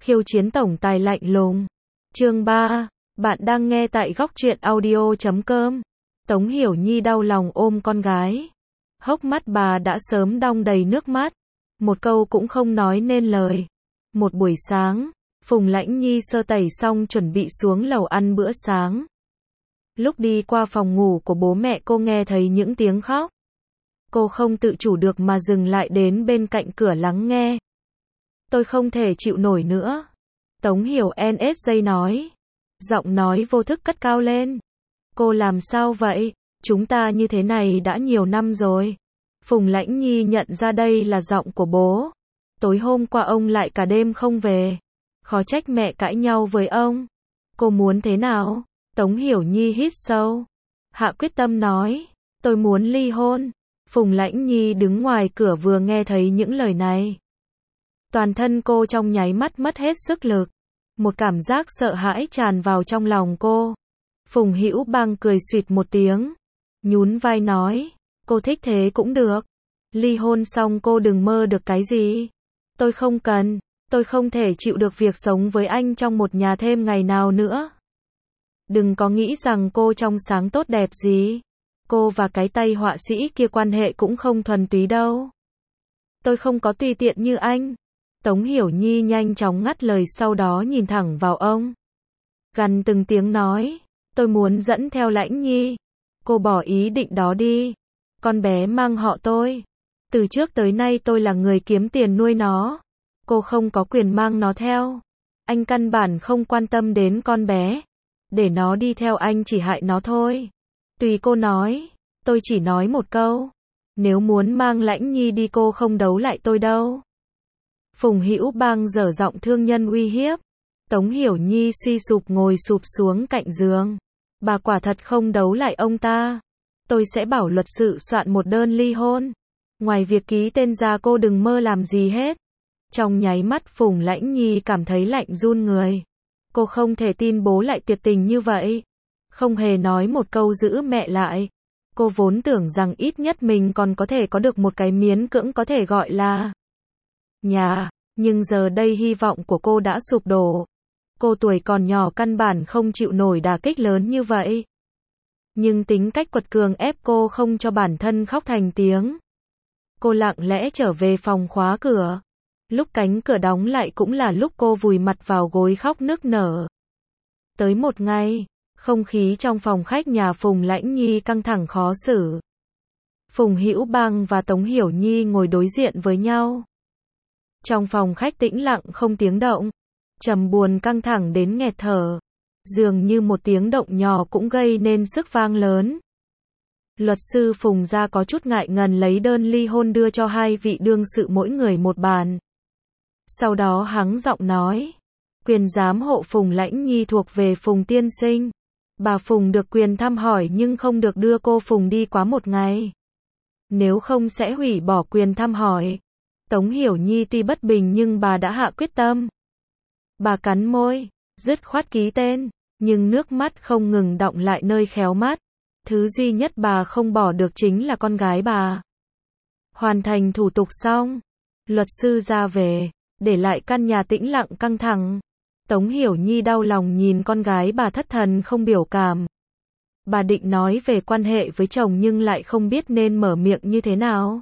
Khiêu chiến tổng tài lạnh lùng. Chương 3. Bạn đang nghe tại góc truyện audio.com. Tống Hiểu Nhi đau lòng ôm con gái. Hốc mắt bà đã sớm đong đầy nước mắt. Một câu cũng không nói nên lời. Một buổi sáng, Phùng Lãnh Nhi sơ tẩy xong chuẩn bị xuống lầu ăn bữa sáng. Lúc đi qua phòng ngủ của bố mẹ cô nghe thấy những tiếng khóc. Cô không tự chủ được mà dừng lại đến bên cạnh cửa lắng nghe. Tôi không thể chịu nổi nữa. Tống Hiểu NSJ nói. Giọng nói vô thức cất cao lên. Cô làm sao vậy? Chúng ta như thế này đã nhiều năm rồi. Phùng Lãnh Nhi nhận ra đây là giọng của bố. Tối hôm qua ông lại cả đêm không về. Khó trách mẹ cãi nhau với ông. Cô muốn thế nào? Tống Hiểu Nhi hít sâu. Hạ quyết tâm nói. Tôi muốn ly hôn. Phùng Lãnh Nhi đứng ngoài cửa vừa nghe thấy những lời này. Toàn thân cô trong nháy mắt mất hết sức lực. Một cảm giác sợ hãi tràn vào trong lòng cô. Phùng Hữu Bang cười xuyệt một tiếng. Nhún vai nói. Cô thích thế cũng được. Ly hôn xong cô đừng mơ được cái gì. Tôi không cần. Tôi không thể chịu được việc sống với anh trong một nhà thêm ngày nào nữa. Đừng có nghĩ rằng cô trong sáng tốt đẹp gì. Cô và cái tay họa sĩ kia quan hệ cũng không thuần túy đâu. Tôi không có tùy tiện như anh. Tống Hiểu Nhi nhanh chóng ngắt lời sau đó nhìn thẳng vào ông. Gằn từng tiếng nói. Tôi muốn dẫn theo Lãnh Nhi. Cô bỏ ý định đó đi. Con bé mang họ tôi. Từ trước tới nay tôi là người kiếm tiền nuôi nó. Cô không có quyền mang nó theo. Anh căn bản không quan tâm đến con bé. Để nó đi theo anh chỉ hại nó thôi. Tùy cô nói. Tôi chỉ nói một câu. Nếu muốn mang Lãnh Nhi đi cô không đấu lại tôi đâu. Phùng Hữu Bang dở giọng thương nhân uy hiếp. Tống Hiểu Nhi suy sụp ngồi sụp xuống cạnh giường. Bà quả thật không đấu lại ông ta. Tôi sẽ bảo luật sư soạn một đơn ly hôn. Ngoài việc ký tên ra cô đừng mơ làm gì hết. Trong nháy mắt Phùng Lãnh Nhi cảm thấy lạnh run người. Cô không thể tin bố lại tuyệt tình như vậy. Không hề nói một câu giữ mẹ lại. Cô vốn tưởng rằng ít nhất mình còn có thể có được một cái miễn cưỡng có thể gọi là nhà. Nhưng giờ đây hy vọng của cô đã sụp đổ. Cô tuổi còn nhỏ căn bản không chịu nổi đả kích lớn như vậy. Nhưng tính cách quật cường ép cô không cho bản thân khóc thành tiếng. Cô lặng lẽ trở về phòng khóa cửa. Lúc cánh cửa đóng lại cũng là lúc cô vùi mặt vào gối khóc nức nở. Tới một ngày, không khí trong phòng khách nhà Phùng Lãnh Nhi căng thẳng khó xử. Phùng Hữu Bang và Tống Hiểu Nhi ngồi đối diện với nhau. Trong phòng khách tĩnh lặng không tiếng động. Trầm buồn căng thẳng đến nghẹt thở. Dường như một tiếng động nhỏ cũng gây nên sức vang lớn. Luật sư Phùng gia có chút ngại ngần lấy đơn ly hôn đưa cho hai vị đương sự mỗi người một bàn. Sau đó hắng giọng nói. Quyền giám hộ Phùng Lãnh Nhi thuộc về Phùng tiên sinh. Bà Phùng được quyền thăm hỏi nhưng không được đưa cô Phùng đi quá một ngày. Nếu không sẽ hủy bỏ quyền thăm hỏi. Tống Hiểu Nhi tuy bất bình nhưng bà đã hạ quyết tâm. Bà cắn môi, dứt khoát ký tên, nhưng nước mắt không ngừng đọng lại nơi khéo mắt. Thứ duy nhất bà không bỏ được chính là con gái bà. Hoàn thành thủ tục xong, luật sư ra về, để lại căn nhà tĩnh lặng căng thẳng. Tống Hiểu Nhi đau lòng nhìn con gái bà thất thần không biểu cảm. Bà định nói về quan hệ với chồng nhưng lại không biết nên mở miệng như thế nào.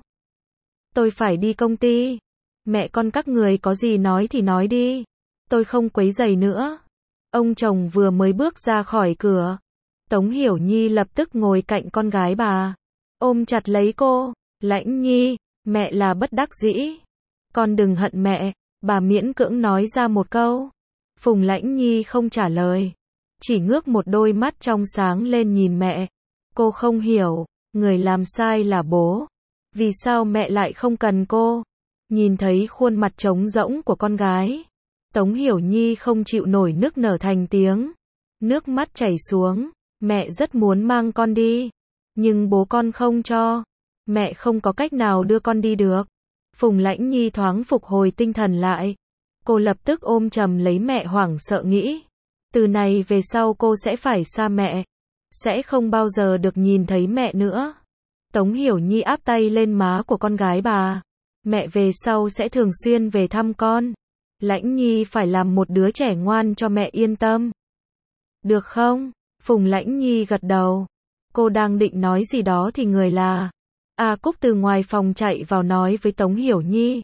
Tôi phải đi công ty. Mẹ con các người có gì nói thì nói đi. Tôi không quấy rầy nữa. Ông chồng vừa mới bước ra khỏi cửa. Tống Hiểu Nhi lập tức ngồi cạnh con gái bà. Ôm chặt lấy cô. Lãnh Nhi, mẹ là bất đắc dĩ. Con đừng hận mẹ. Bà miễn cưỡng nói ra một câu. Phùng Lãnh Nhi không trả lời. Chỉ ngước một đôi mắt trong sáng lên nhìn mẹ. Cô không hiểu. Người làm sai là bố. Vì sao mẹ lại không cần cô? Nhìn thấy khuôn mặt trống rỗng của con gái. Tống Hiểu Nhi không chịu nổi nức nở thành tiếng. Nước mắt chảy xuống. Mẹ rất muốn mang con đi. Nhưng bố con không cho. Mẹ không có cách nào đưa con đi được. Phùng Lãnh Nhi thoáng phục hồi tinh thần lại. Cô lập tức ôm chầm lấy mẹ hoảng sợ nghĩ. Từ này về sau cô sẽ phải xa mẹ. Sẽ không bao giờ được nhìn thấy mẹ nữa. Tống Hiểu Nhi áp tay lên má của con gái bà. Mẹ về sau sẽ thường xuyên về thăm con. Lãnh Nhi phải làm một đứa trẻ ngoan cho mẹ yên tâm. Được không? Phùng Lãnh Nhi gật đầu. Cô đang định nói gì đó thì người là A Cúc từ ngoài phòng chạy vào nói với Tống Hiểu Nhi.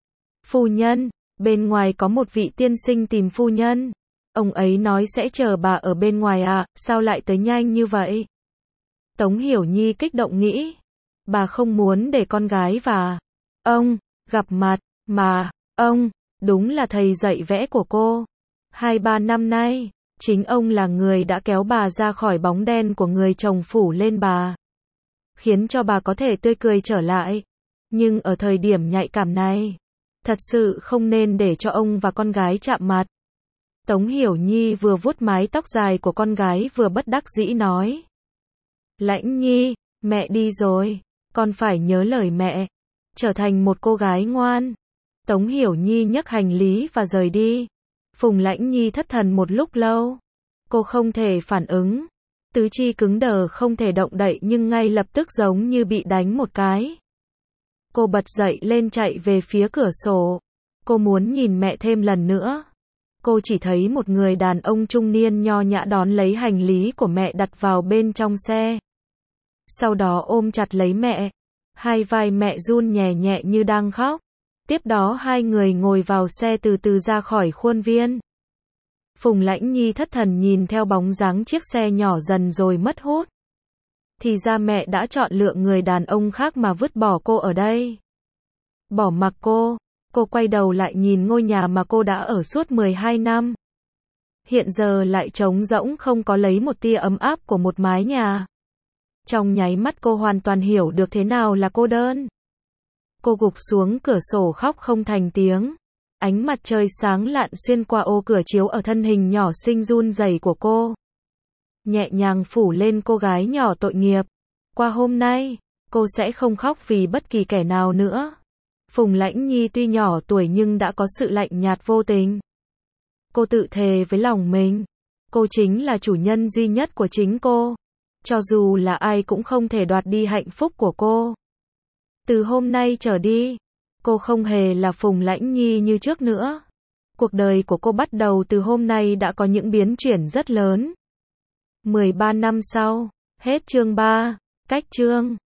Phu nhân, bên ngoài có một vị tiên sinh tìm phu nhân. Ông ấy nói sẽ chờ bà ở bên ngoài ạ, sao lại tới nhanh như vậy? Tống Hiểu Nhi kích động nghĩ. Bà không muốn để con gái và ông gặp mặt, mà ông đúng là thầy dạy vẽ của cô. 2-3 năm nay, chính ông là người đã kéo bà ra khỏi bóng đen của người chồng phủ lên bà, khiến cho bà có thể tươi cười trở lại. Nhưng ở thời điểm nhạy cảm này, thật sự không nên để cho ông và con gái chạm mặt. Tống Hiểu Nhi vừa vuốt mái tóc dài của con gái vừa bất đắc dĩ nói. Lãnh Nhi, mẹ đi rồi, con phải nhớ lời mẹ, trở thành một cô gái ngoan. Tống Hiểu Nhi nhấc hành lý và rời đi. Phùng Lãnh Nhi thất thần một lúc lâu. Cô không thể phản ứng. Tứ chi cứng đờ không thể động đậy nhưng ngay lập tức giống như bị đánh một cái. Cô bật dậy lên chạy về phía cửa sổ. Cô muốn nhìn mẹ thêm lần nữa. Cô chỉ thấy một người đàn ông trung niên nho nhã đón lấy hành lý của mẹ đặt vào bên trong xe. Sau đó ôm chặt lấy mẹ. Hai vai mẹ run nhẹ nhẹ như đang khóc. Tiếp đó hai người ngồi vào xe từ từ ra khỏi khuôn viên. Phùng Lãnh Nhi thất thần nhìn theo bóng dáng chiếc xe nhỏ dần rồi mất hút. Thì ra mẹ đã chọn lựa người đàn ông khác mà vứt bỏ cô ở đây. Bỏ mặc cô quay đầu lại nhìn ngôi nhà mà cô đã ở suốt 12 năm. Hiện giờ lại trống rỗng không có lấy một tia ấm áp của một mái nhà. Trong nháy mắt cô hoàn toàn hiểu được thế nào là cô đơn. Cô gục xuống cửa sổ khóc không thành tiếng. Ánh mặt trời sáng lạn xuyên qua ô cửa chiếu ở thân hình nhỏ xinh run rẩy của cô, nhẹ nhàng phủ lên cô gái nhỏ tội nghiệp. Qua hôm nay, cô sẽ không khóc vì bất kỳ kẻ nào nữa. Phùng Lãnh Nhi tuy nhỏ tuổi nhưng đã có sự lạnh nhạt vô tình. Cô tự thề với lòng mình, cô chính là chủ nhân duy nhất của chính cô. Cho dù là ai cũng không thể đoạt đi hạnh phúc của cô. Từ hôm nay trở đi, cô không hề là Phùng Lãnh Nhi như trước nữa. Cuộc đời của cô bắt đầu từ hôm nay đã có những biến chuyển rất lớn. 13 năm sau, hết chương 3, cách chương.